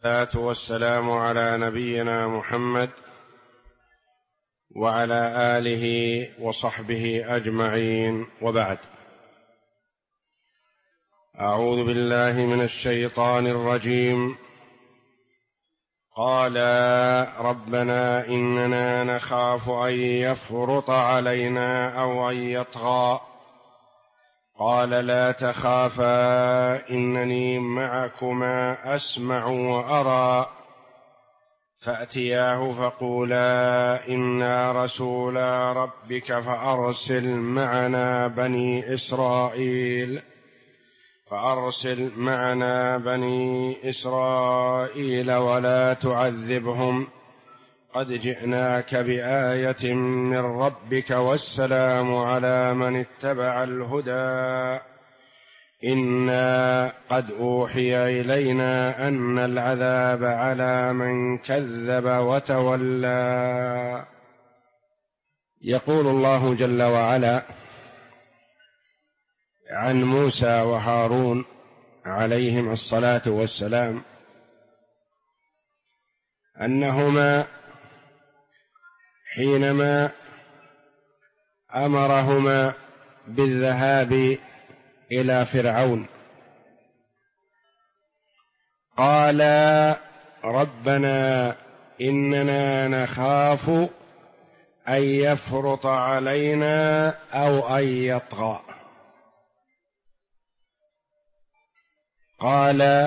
والصلاة والسلام على نبينا محمد وعلى آله وصحبه أجمعين، وبعد. أعوذ بالله من الشيطان الرجيم. قال ربنا إننا نخاف أن يفرط علينا أو أن يطغى قال لا تخافا إنني معكما أسمع وأرى فأتياه فقولا إنا رسولا ربك فأرسل معنا بني إسرائيل ولا تعذبهم قد جئناك بآية من ربك والسلام على من اتبع الهدى إنا قد أوحي إلينا أن العذاب على من كذب وتولى. يقول الله جل وعلا عن موسى وهارون عليهم الصلاة والسلام أنهما حينما أمرهما بالذهاب إلى فرعون قالا ربنا إننا نخاف أن يفرط علينا أو أن يطغى. قال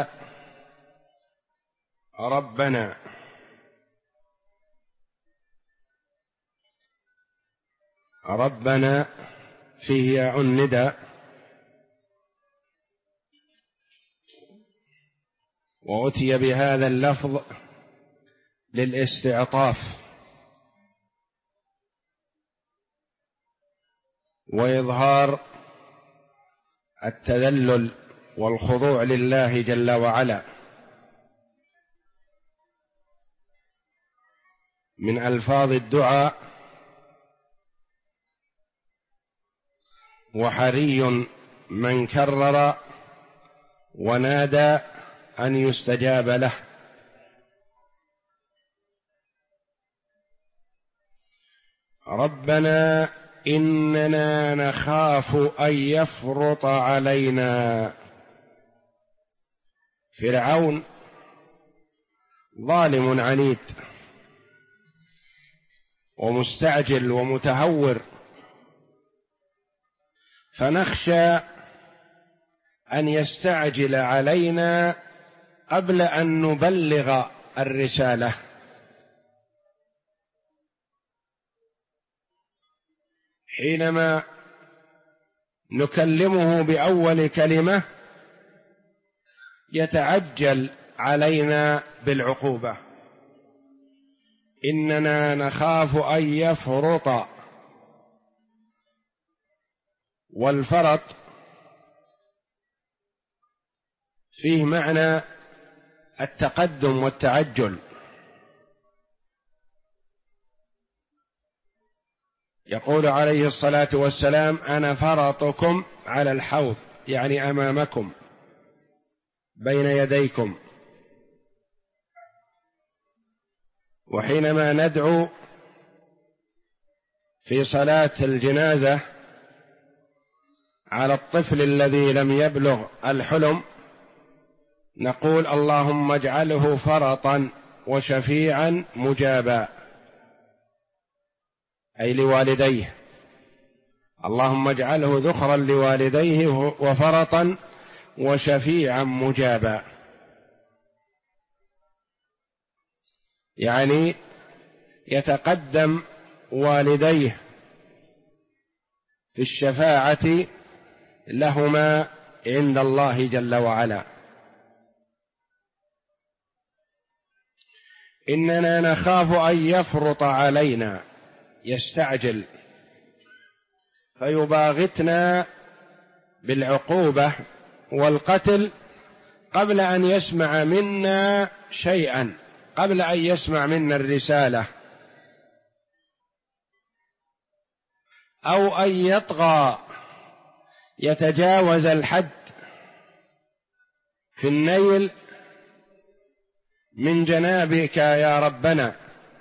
ربنا فيه ياء الندى، وأتي بهذا اللفظ للاستعطاف وإظهار التذلل والخضوع لله جل وعلا. من ألفاظ الدعاء، وحري من كرر ونادى أن يستجاب له. ربنا إننا نخاف أن يفرط علينا. فرعون ظالم عنيد ومستعجل ومتهور، فنخشى أن يستعجل علينا قبل أن نبلغ الرسالة. حينما نكلمه بأول كلمة يتعجل علينا بالعقوبة. إننا نخاف أن يفرط، والفرط فيه معنى التقدم والتعجل. يقول عليه الصلاة والسلام أنا فرطكم على الحوض، يعني أمامكم بين يديكم. وحينما ندعو في صلاة الجنازة على الطفل الذي لم يبلغ الحلم نقول اللهم اجعله فرطا وشفيعا مجابا، أي لوالديه. اللهم اجعله ذخرا لوالديه وفرطا وشفيعا مجابا، يعني يتقدم والديه في الشفاعة لهما عند الله جل وعلا. إننا نخاف أن يفرط علينا، يستعجل فيباغتنا بالعقوبة والقتل قبل أن يسمع منا شيئا، قبل أن يسمع منا الرسالة، أو أن يطغى يتجاوز الحد في النيل من جنابك يا ربنا،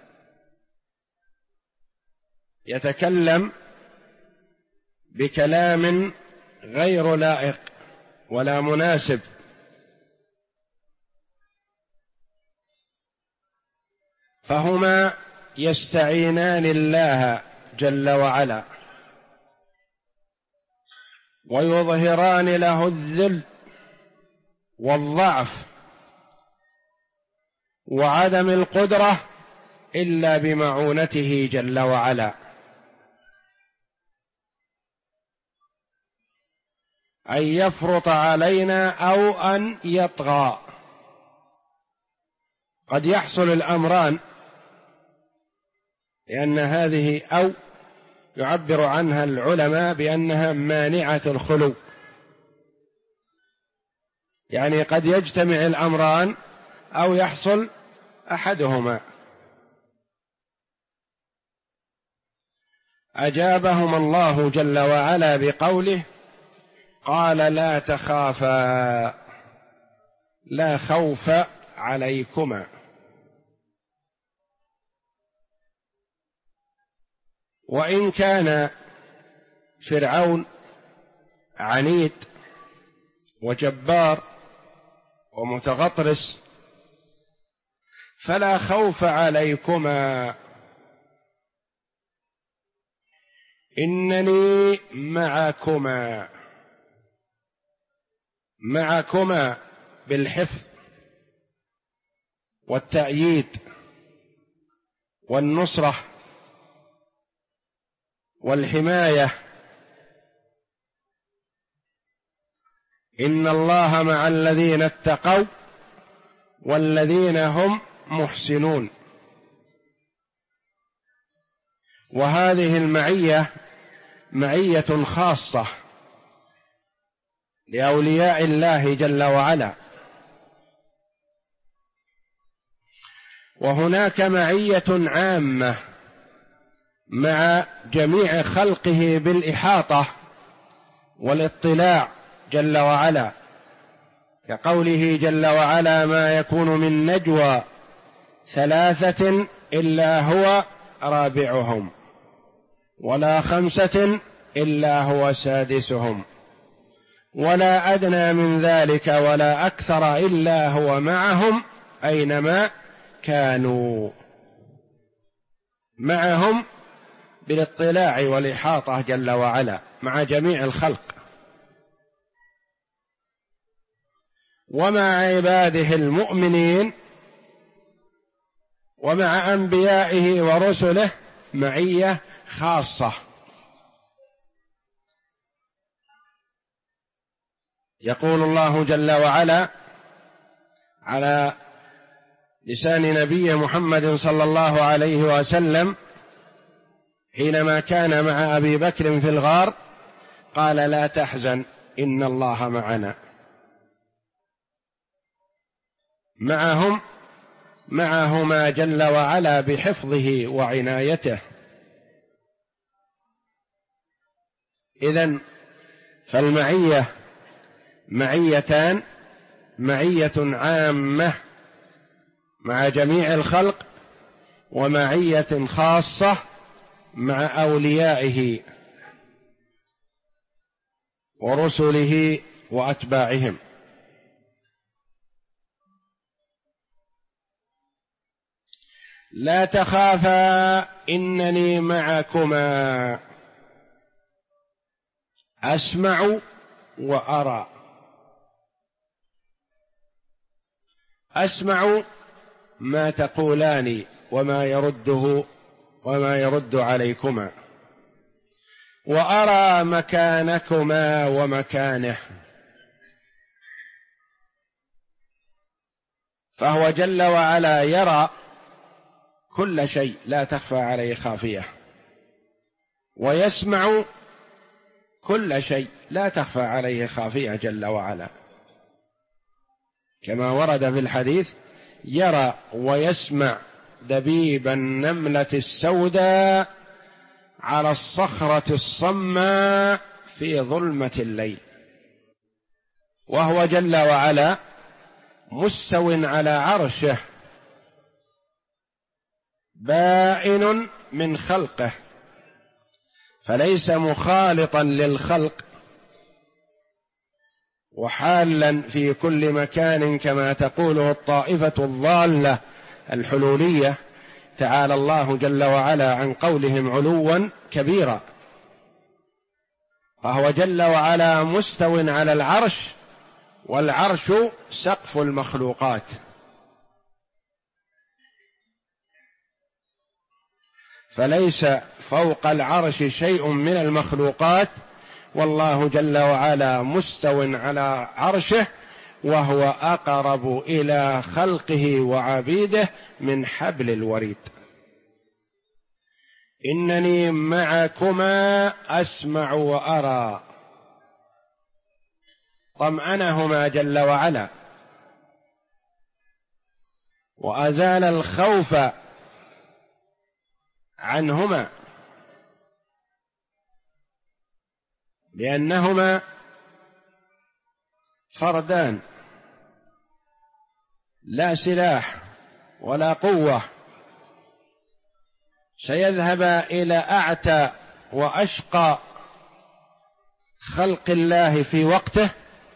يتكلم بكلام غير لائق ولا مناسب، فهما يستعينان الله جل وعلا ويظهران له الذل والضعف وعدم القدرة إلا بمعونته جل وعلا، أن يفرط علينا أو أن يطغى. قد يحصل الأمران، لأن هذه أو يعبر عنها العلماء بأنها مانعة الخلو، يعني قد يجتمع الأمران أو يحصل أحدهما. أجابهم الله جل وعلا بقوله: قال لا تخافا، لا خوف عليكما. وإن كان فرعون عنيد وجبار ومتغطرس، فلا خوف عليكما، إنني معكما. معكما بالحفظ والتأييد والنصرة والحماية. إن الله مع الذين اتقوا والذين هم محسنون. وهذه المعية معية خاصة لأولياء الله جل وعلا، وهناك معية عامة مع جميع خلقه بالإحاطة والاطلاع جل وعلا، كقوله جل وعلا: ما يكون من نجوى ثلاثة إلا هو رابعهم ولا خمسة إلا هو سادسهم ولا أدنى من ذلك ولا أكثر إلا هو معهم أينما كانوا. معهم بالاطلاع والإحاطة جل وعلا مع جميع الخلق، ومع عباده المؤمنين ومع أنبيائه ورسله معية خاصة. يقول الله جل وعلا على لسان نبيه محمد صلى الله عليه وسلم حينما كان مع أبي بكر في الغار: قال لا تحزن إن الله معنا. معهما جل وعلا بحفظه وعنايته. إذن فالمعية معيتان: معية عامة مع جميع الخلق، ومعية خاصة مع أوليائه ورسله وأتباعهم. لا تخافا إنني معكما أسمع وأرى. أسمع ما تقولان وما يرد عليكما، وأرى مكانكما ومكانه. فهو جل وعلا يرى كل شيء لا تخفى عليه خافية، ويسمع كل شيء لا تخفى عليه خافية جل وعلا، كما ورد في الحديث: يرى ويسمع دبيب النملة السوداء على الصخرة الصماء في ظلمة الليل. وهو جل وعلا مستو على عرشه بائن من خلقه، فليس مخالطا للخلق وحالا في كل مكان كما تقوله الطائفة الضالة الحلولية، تعالى الله جل وعلا عن قولهم علوا كبيرا. فهو جل وعلا مستو على العرش، والعرش سقف المخلوقات، فليس فوق العرش شيء من المخلوقات، والله جل وعلا مستو على عرشه، وهو أقرب إلى خلقه وعبيده من حبل الوريد. إنني معكما أسمع وأرى، طمأنهما جل وعلا وأزال الخوف عنهما، لأنهما فردان لا سلاح ولا قوة، سيذهب إلى أعتى وأشقى خلق الله في وقته،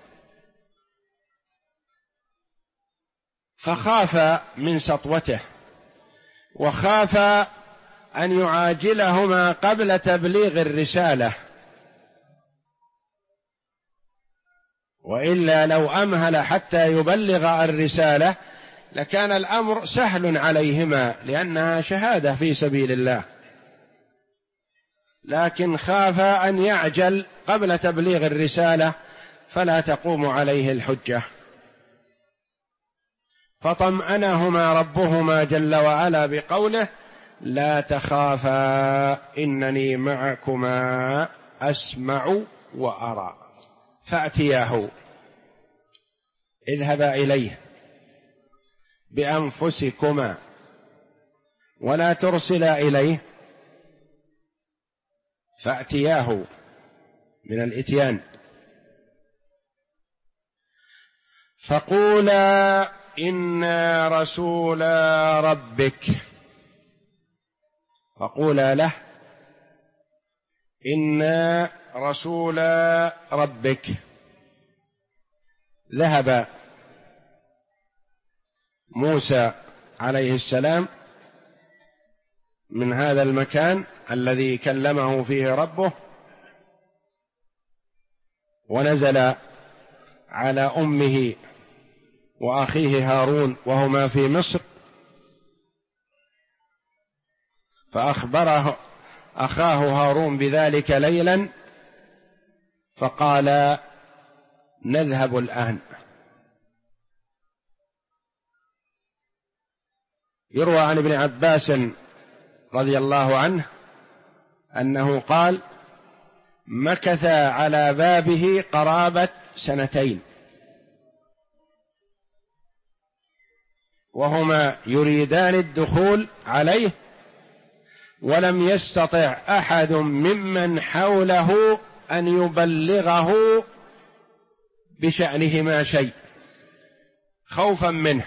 فخاف من سطوته وخاف أن يعاجلهما قبل تبليغ الرسالة، وإلا لو أمهل حتى يبلغ الرسالة لكان الأمر سهل عليهما، لأنها شهادة في سبيل الله، لكن خاف أن يعجل قبل تبليغ الرسالة فلا تقوم عليه الحجة، فطمأنهما ربهما جل وعلا بقوله: لا تخافا إنني معكما أسمع وأرى. فأتياه، اذهبا إليه بأنفسكما ولا ترسلا إليه، فأتياه من الإتيان، فقولا إنا رسولا ربك، فقولا له إنا رسولا ربك. ذهب موسى عليه السلام من هذا المكان الذي كلمه فيه ربه، ونزل على أمه وأخيه هارون وهما في مصر، فأخبره أخاه هارون بذلك ليلا، فقال: نذهب الآن. يروى عن ابن عباس رضي الله عنه أنه قال: مكث على بابه قرابة 2 وهما يريدان الدخول عليه، ولم يستطع أحد ممن حوله أن يبلغه بشأنهما شيء خوفا منه،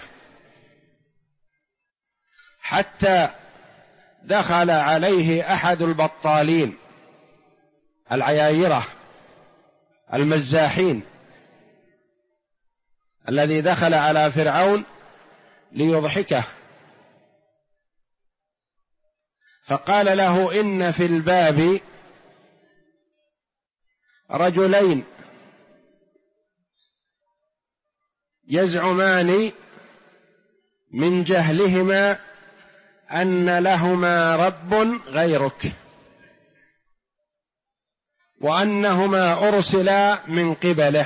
حتى دخل عليه أحد البطالين العيايرة المزاحين الذي دخل على فرعون ليضحكه، فقال له: إن في الباب رجلين يزعمان من جهلهما أن لهما رب غيرك، وأنهما أرسلا من قبله.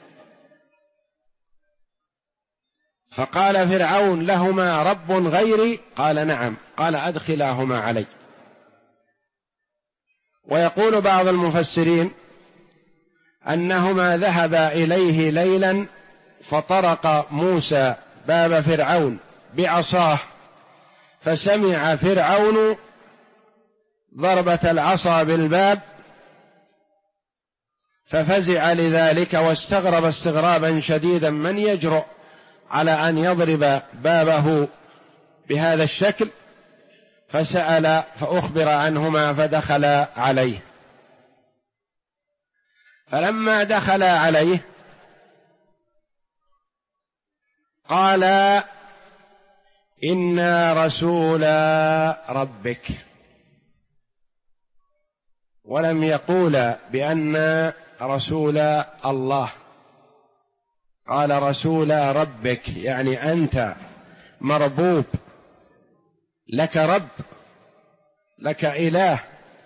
فقال فرعون: لهما رب غيري؟ قال: نعم. قال: أدخلاهما علي. ويقول بعض المفسرين أنهما ذهبا إليه ليلا، فطرق موسى باب فرعون بعصاه، فسمع فرعون ضربة العصا بالباب، ففزع لذلك واستغرب استغرابا شديدا من يجرؤ على أن يضرب بابه بهذا الشكل، فسأل فأخبر عنهما فدخل عليه. فلما دخل عليه قال: إنا رسول ربك، ولم يقول بأن رسول الله، قال رسول ربك، يعني أنت مربوب، لك رب، لك إله،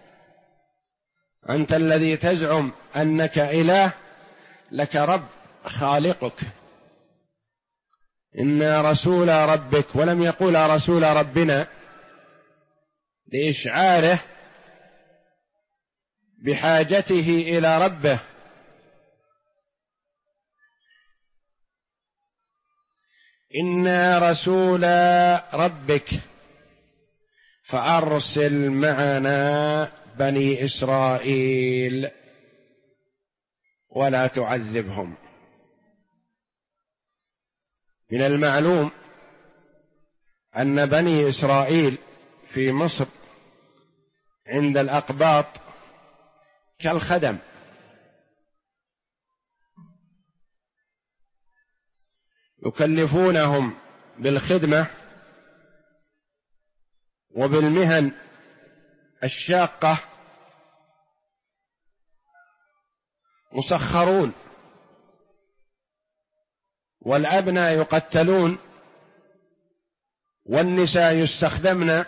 أنت الذي تزعم أنك إله، لك رب خالقك. إنا رسول ربك، ولم يقول رسول ربنا لإشعاره بحاجته إلى ربه. إنا رسول ربك فأرسل معنا بني إسرائيل ولا تعذبهم. من المعلوم أن بني إسرائيل في مصر عند الأقباط كالخدم، يكلفونهم بالخدمة وبالمهن الشاقة، مسخرون، والأبناء يقتلون، والنساء يستخدمن،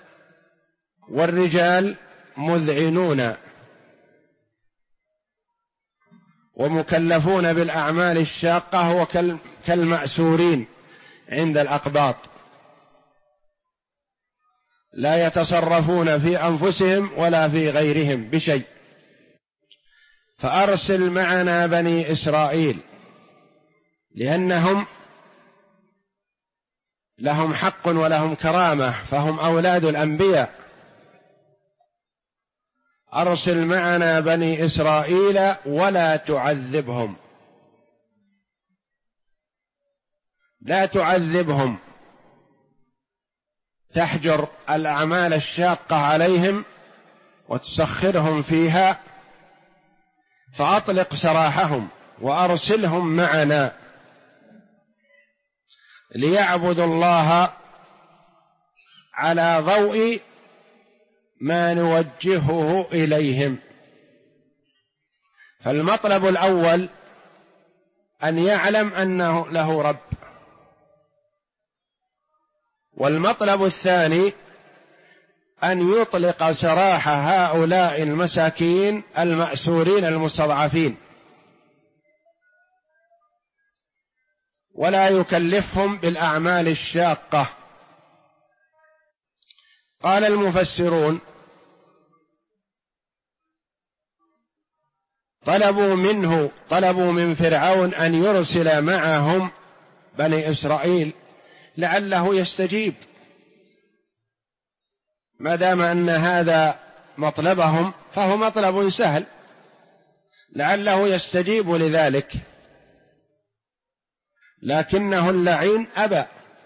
والرجال مذعنون، ومكلفون بالأعمال الشاقة وكالمأسورين عند الأقباط، لا يتصرفون في أنفسهم ولا في غيرهم بشيء. فأرسل معنا بني إسرائيل، لأنهم لهم حق ولهم كرامة، فهم أولاد الأنبياء. أرسل معنا بني إسرائيل ولا تعذبهم، لا تعذبهم، تحجر الأعمال الشاقة عليهم وتسخرهم فيها، فأطلق سراحهم وأرسلهم معنا ليعبدوا الله على ضوء ما نوجهه إليهم. فالمطلب الأول أن يعلم أنه له رب، والمطلب الثاني أن يطلق سراح هؤلاء المساكين المأسورين المستضعفين، ولا يكلفهم بالأعمال الشاقة. قال المفسرون: طلبوا من فرعون أن يرسل معهم بني إسرائيل لعله يستجيب، ما دام أن هذا مطلبهم فهو مطلب سهل، لعله يستجيب لذلك، لكنه اللعين أبى.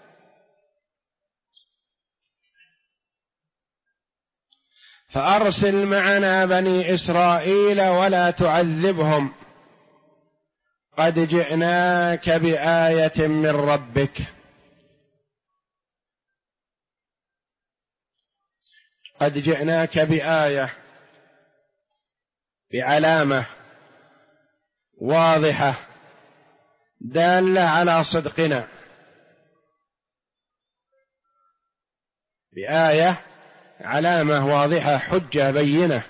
فأرسل معنا بني إسرائيل ولا تعذبهم، قد جئناك بآية من ربك. قد جئناك بآية، بعلامة واضحة دالة على صدقنا، بآية، علامة واضحة، حجة بينة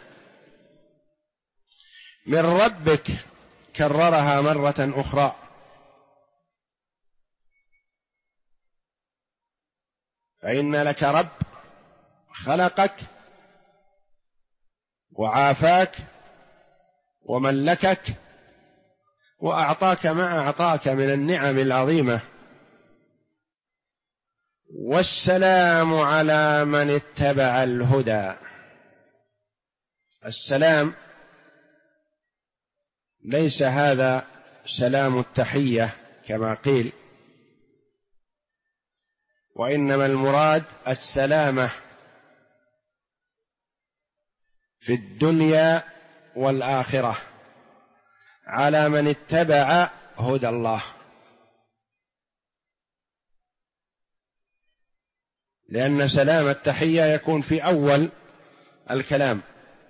من ربك، كررها مرة أخرى. فإن لك رب خلقك وعافاك وملكك وأعطاك ما أعطاك من النعم العظيمة. والسلام على من اتبع الهدى. السلام ليس هذا سلام التحية كما قيل، وإنما المراد السلامة في الدنيا والآخرة على من اتبع هدى الله، لأن سلام التحية يكون في أول الكلام،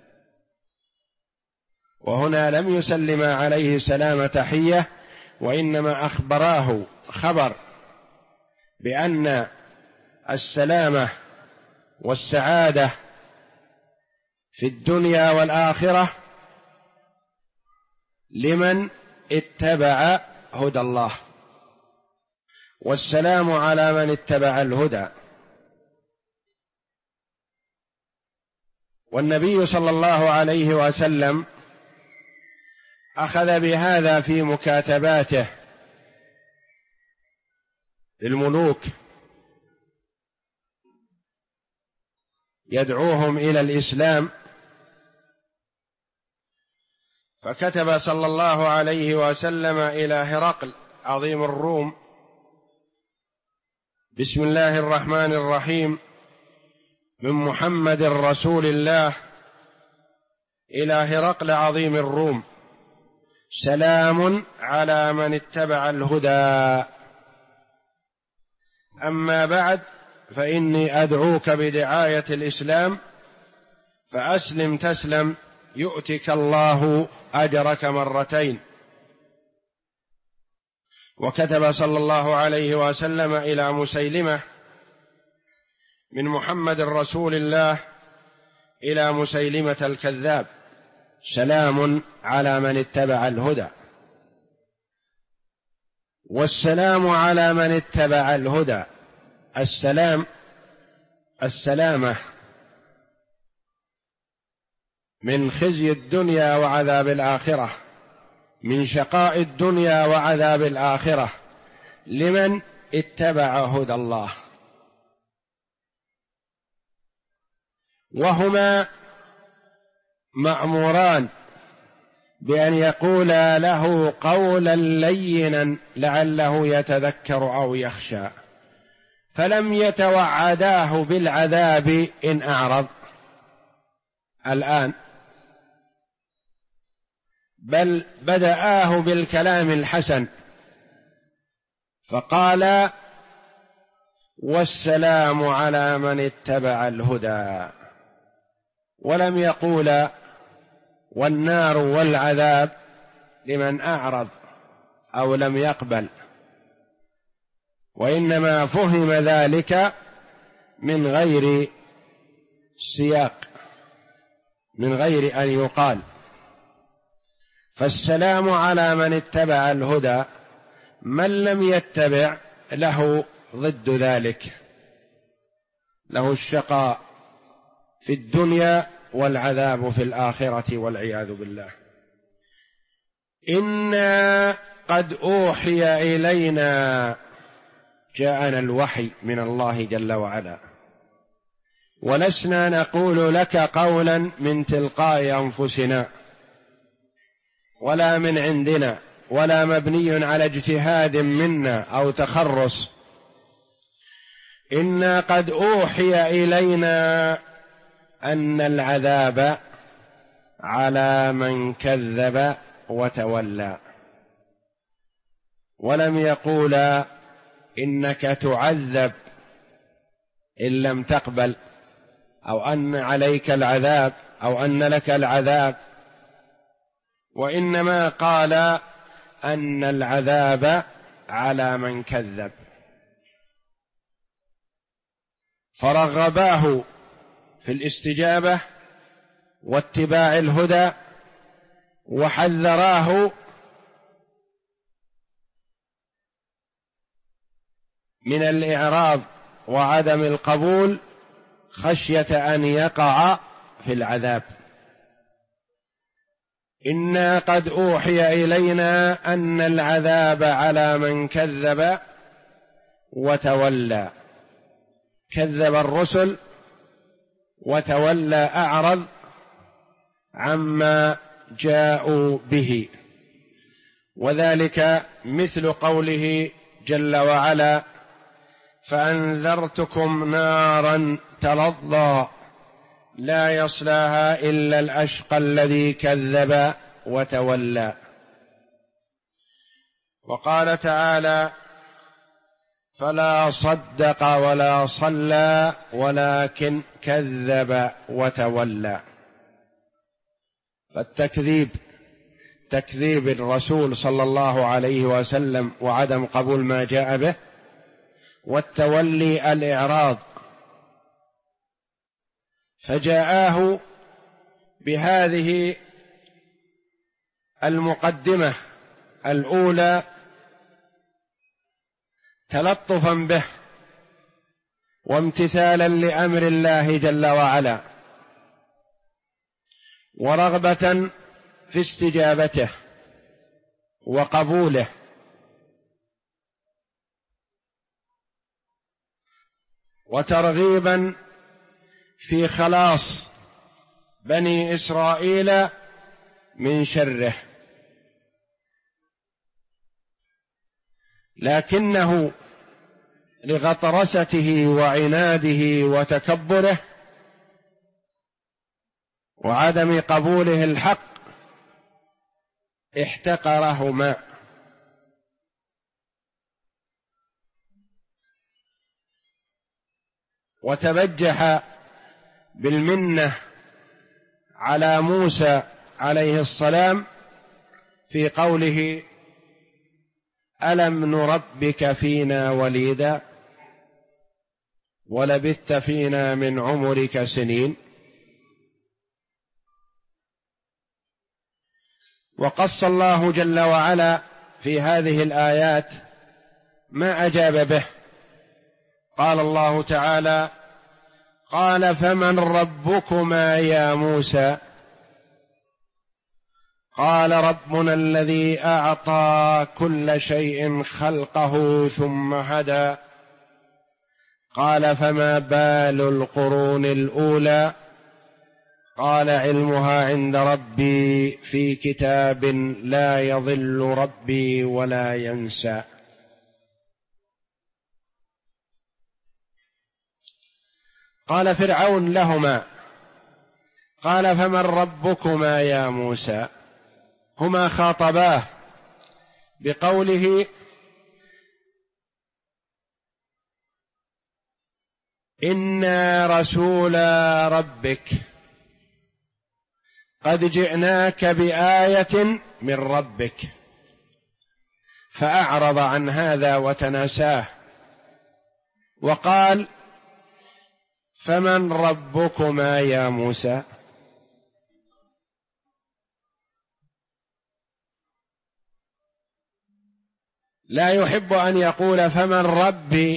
وهنا لم يسلم عليه سلام تحية، وإنما أخبراه خبر بأن السلامة والسعادة في الدنيا والآخرة لمن اتبع هدى الله، والسلام على من اتبع الهدى. والنبي صلى الله عليه وسلم أخذ بهذا في مكاتباته للملوك يدعوهم إلى الإسلام، فكتب صلى الله عليه وسلم إلى هرقل عظيم الروم: بسم الله الرحمن الرحيم، من محمد رسول الله إلى هرقل عظيم الروم، سلام على من اتبع الهدى، أما بعد فإني أدعوك بدعاية الإسلام، فأسلم تسلم يؤتك الله أجرك مرتين. وكتب صلى الله عليه وسلم إلى مسيلمة: من محمد رسول الله إلى مسيلمة الكذاب، سلام على من اتبع الهدى. والسلام على من اتبع الهدى، السلامة من خزي الدنيا وعذاب الآخرة، من شقاء الدنيا وعذاب الآخرة لمن اتبع هدى الله. وهما مأموران بأن يقولا له قولا لينا لعله يتذكر أو يخشى، فلم يتوعداه بالعذاب إن أعرض الآن، بل بدأاه بالكلام الحسن، فقال: والسلام على من اتبع الهدى، ولم يقول والنار والعذاب لمن أعرض أو لم يقبل، وإنما فهم ذلك من غير سياق، من غير أن يقال. فالسلام على من اتبع الهدى، من لم يتبع له ضد ذلك، له الشقاء في الدنيا والعذاب في الآخرة والعياذ بالله. إنا قد أوحي إلينا، جاءنا الوحي من الله جل وعلا، ولسنا نقول لك قولا من تلقاء أنفسنا ولا من عندنا ولا مبني على اجتهاد منا أو تخرص. إنا قد أوحي إلينا أن العذاب على من كذب وتولى، ولم يقول إنك تعذب إن لم تقبل، أو أن عليك العذاب أو أن لك العذاب، وإنما قال أن العذاب على من كذب، فرغباه في الاستجابة واتباع الهدى، وحذراه من الإعراض وعدم القبول خشية أن يقع في العذاب. إنا قد أوحي إلينا أن العذاب على من كذب وتولى، كذب الرسل وتولى أعرض عما جاءوا به، وذلك مثل قوله جل وعلا: فأنذرتكم نارا تلظى لا يصلاها إلا الأشقى الذي كذب وتولى. وقال تعالى: فلا صدق ولا صلى ولكن كذب وتولى. فالتكذيب تكذيب الرسول صلى الله عليه وسلم وعدم قبول ما جاء به، والتولي الإعراض. فجاءه بهذه المقدمة الأولى تلطفا به وامتثالا لأمر الله جل وعلا، ورغبة في استجابته وقبوله، وترغيبا في خلاص بني إسرائيل من شره. لكنه لغطرسته وعناده وتكبره وعدم قبوله الحق احتقرهما، وتبجح بالمنة على موسى عليه السلام في قوله: ألم نربك فينا وليدا ولبثت فينا من عمرك سنين. وقص الله جل وعلا في هذه الآيات ما أجاب به. قال الله تعالى: قال فمن ربكما يا موسى؟ قال ربنا الذي أعطى كل شيء خلقه ثم هدى. قال فما بال القرون الأولى؟ قال علمها عند ربي في كتاب لا يضل ربي ولا ينسى. قال فرعون لهما: قال فمن ربكما يا موسى؟ هما خاطباه بقوله: إنا رسول ربك قد جئناك بآية من ربك. فأعرض عن هذا وتناساه وقال: فمن ربكما يا موسى؟ لا يحب أن يقول فمن ربي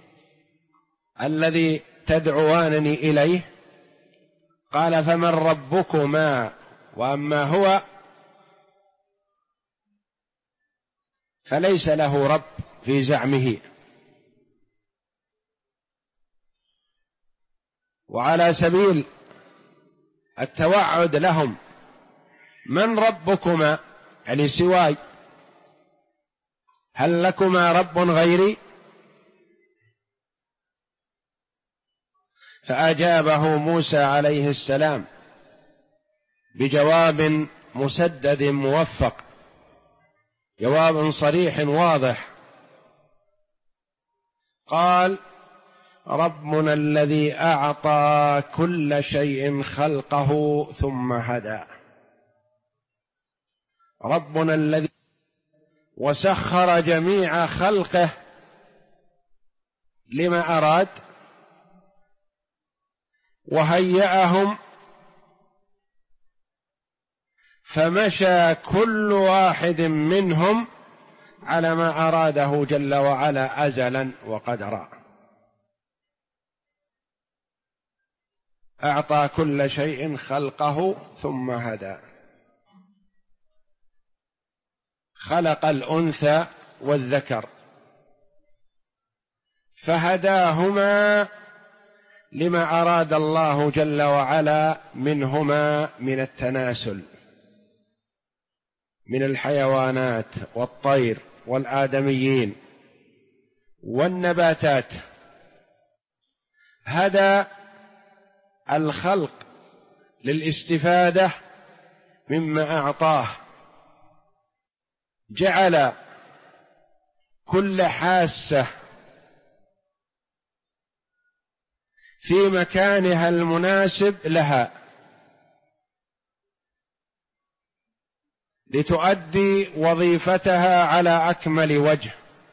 الذي تدعوانني إليه. قال فمن ربكما، وأما هو فليس له رب في زعمه. وعلى سبيل التوعد لهم: من ربكما؟ يعني سواي، هل لكما رب غيري؟ فأجابه موسى عليه السلام بجواب مسدد موفق، جواب صريح واضح. قال: ربنا الذي أعطى كل شيء خلقه ثم هدى. ربنا الذي وسخر جميع خلقه لما أراد، وهيأهم فمشى كل واحد منهم على ما أراده جل وعلا أزلا وقدرا. أعطى كل شيء خلقه ثم هدى. خلق الأنثى والذكر فهداهما لما أراد الله جل وعلا منهما من التناسل من الحيوانات والطير والآدميين والنباتات. هدى الخلق للاستفادة مما أعطاه، جعل كل حاسة في مكانها المناسب لها لتؤدي وظيفتها على أكمل وجه.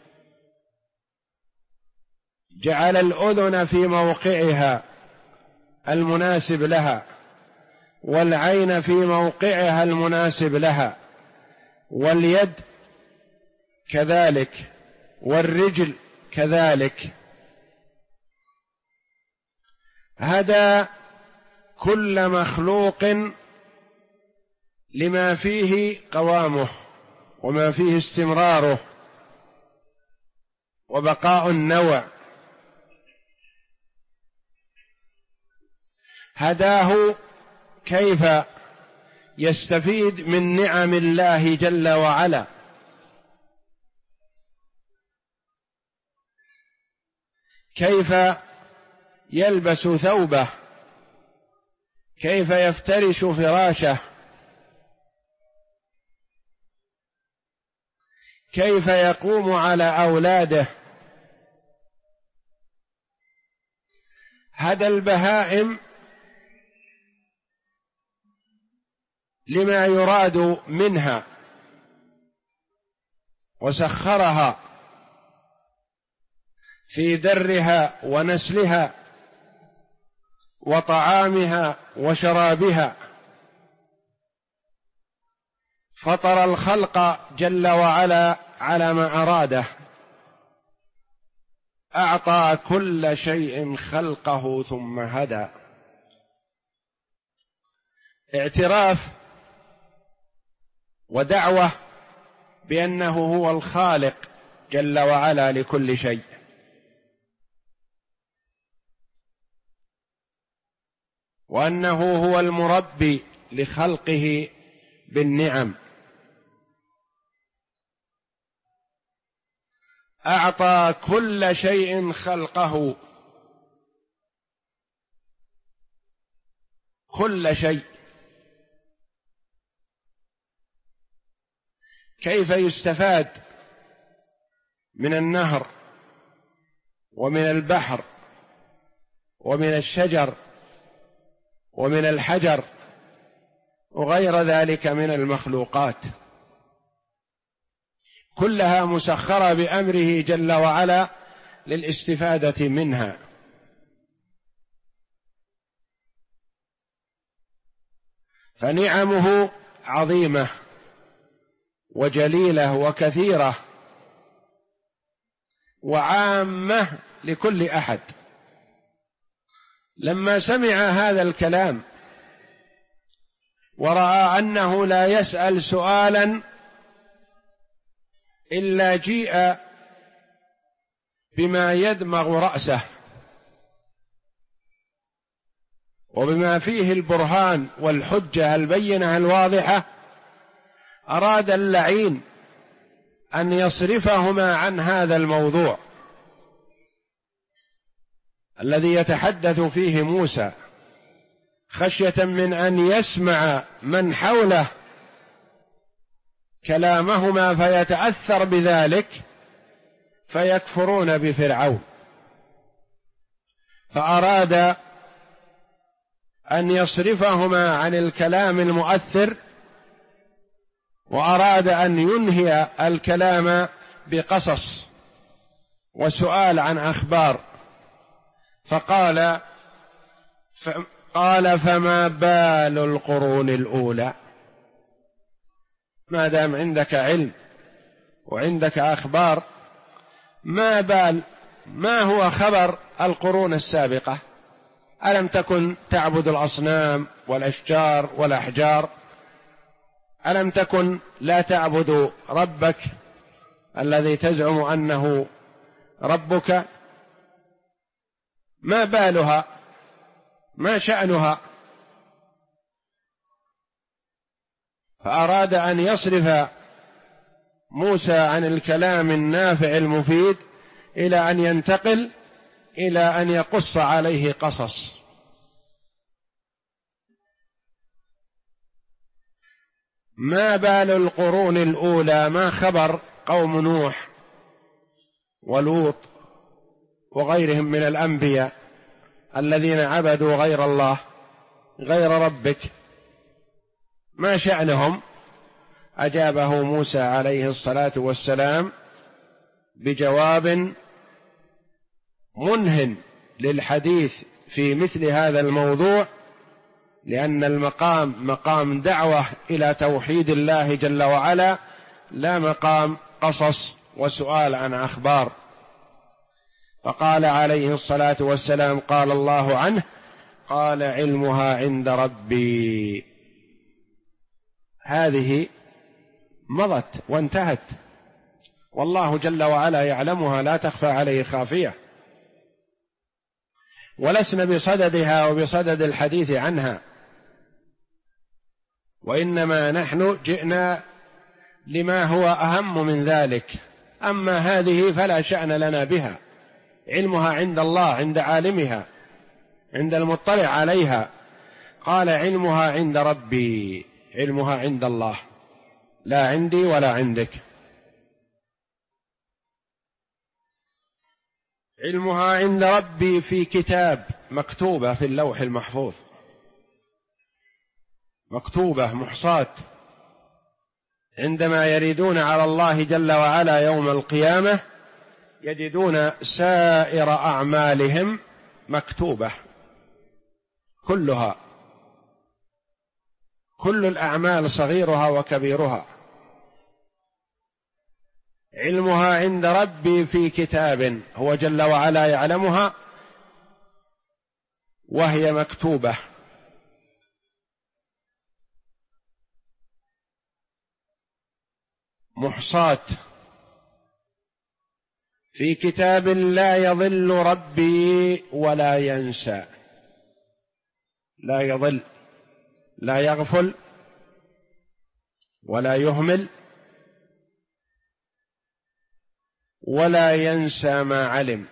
جعل الأذن في موقعها المناسب لها، والعين في موقعها المناسب لها، واليد كذلك، والرجل كذلك. هدى كل مخلوق لما فيه قوامه وما فيه استمراره وبقاء النوع. هداه كيف يستفيد من نعم الله جل وعلا، كيف يلبس ثوبه، كيف يفترش فراشه، كيف يقوم على أولاده. هدى البهائم لما يراد منها، وسخرها في درها ونسلها وطعامها وشرابها. فطر الخلق جل وعلا على ما أراده، أعطى كل شيء خلقه ثم هدى. اعتراف ودعوة بأنه هو الخالق جل وعلا لكل شيء، وأنه هو المربي لخلقه بالنعم. أعطى كل شيء خلقه، كل شيء. كيف يستفاد من النهر ومن البحر ومن الشجر ومن الحجر وغير ذلك من المخلوقات، كلها مسخرة بأمره جل وعلا للاستفادة منها. فنعمه عظيمة وجليلة وكثيرة وعامة لكل أحد. لما سمع هذا الكلام ورأى أنه لا يسأل سؤالا إلا جيء بما يدمغ رأسه وبما فيه البرهان والحجة البينة الواضحة، أراد اللعين أن يصرفهما عن هذا الموضوع الذي يتحدث فيه موسى، خشية من أن يسمع من حوله كلامهما فيتأثر بذلك فيكفرون بفرعون. فأراد أن يصرفهما عن الكلام المؤثر، وأراد أن ينهي الكلام بقصص وسؤال عن أخبار. فقال فما بال القرون الأولى؟ ما دام عندك علم وعندك أخبار، ما هو خبر القرون السابقة؟ ألم تكن تعبد الأصنام والأشجار والأحجار؟ ألم تكن لا تعبد ربك الذي تزعم أنه ربك؟ ما بالها؟ ما شأنها؟ فأراد أن يصرف موسى عن الكلام النافع المفيد إلى أن ينتقل إلى أن يقص عليه قصص. ما بال القرون الأولى، ما خبر قوم نوح ولوط وغيرهم من الأنبياء الذين عبدوا غير الله غير ربك، ما شأنهم؟ أجابه موسى عليه الصلاة والسلام بجواب منهٍ للحديث في مثل هذا الموضوع، لأن المقام مقام دعوة إلى توحيد الله جل وعلا، لا مقام قصص وسؤال عن أخبار. فقال عليه الصلاة والسلام: قال الله عنه: قال علمها عند ربي. هذه مضت وانتهت، والله جل وعلا يعلمها، لا تخفى عليه خافية، ولسنا بصددها وبصدد الحديث عنها، وإنما نحن جئنا لما هو أهم من ذلك. أما هذه فلا شأن لنا بها، علمها عند الله، عند عالمها، عند المطلع عليها. قال: علمها عند ربي، علمها عند الله، لا عندي ولا عندك. علمها عند ربي في كتاب، مكتوبة في اللوح المحفوظ، مكتوبة محصاة، عندما يريدون على الله جل وعلا يوم القيامة يجدون سائر أعمالهم مكتوبة كلها، كل الأعمال صغيرها وكبيرها. علمها عند ربي في كتاب، هو جل وعلا يعلمها وهي مكتوبة. محصاة في كتاب لا يضل ربي ولا ينسى، لا يضل، لا يغفل ولا يهمل ولا ينسى ما علم.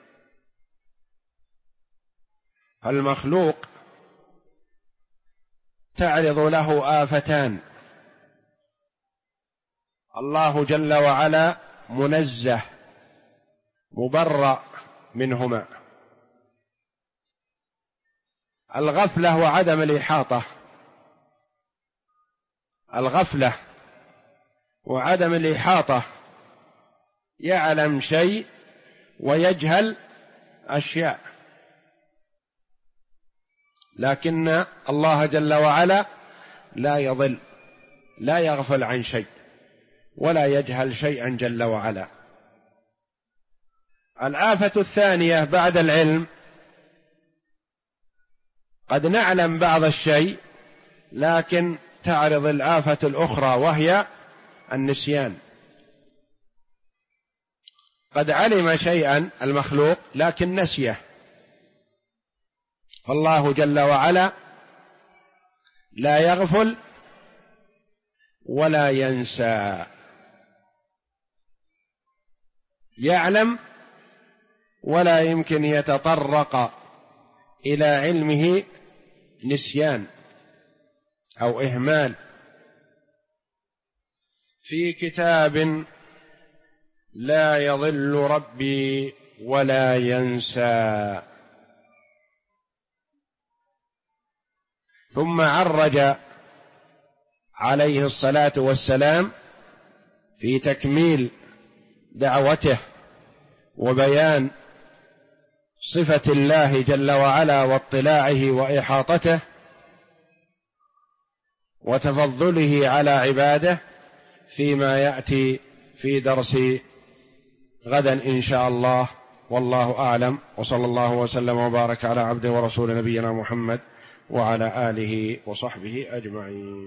المخلوق تعرض له آفتان، الله جل وعلا منزه مبرأ منهما: الغفلة وعدم الإحاطة. الغفلة وعدم الإحاطة، يعلم شيء ويجهل أشياء، لكن الله جل وعلا لا يضل، لا يغفل عن شيء ولا يجهل شيئا جل وعلا. الآفة الثانية بعد العلم: قد نعلم بعض الشيء لكن تعرض الآفة الأخرى وهي النسيان. قد علم شيئا المخلوق لكن نسيه، فالله جل وعلا لا يغفل ولا ينسى، يعلم ولا يمكن يتطرق إلى علمه نسيان أو إهمال. في كتاب لا يضل ربي ولا ينسى. ثم عرج عليه الصلاة والسلام في تكميل دعوته وبيان صفة الله جل وعلا واطلاعه وإحاطته وتفضله على عباده فيما يأتي في درس غدا إن شاء الله، والله أعلم، وصلى الله وسلم وبارك على عبده ورسول نبينا محمد وعلى آله وصحبه أجمعين.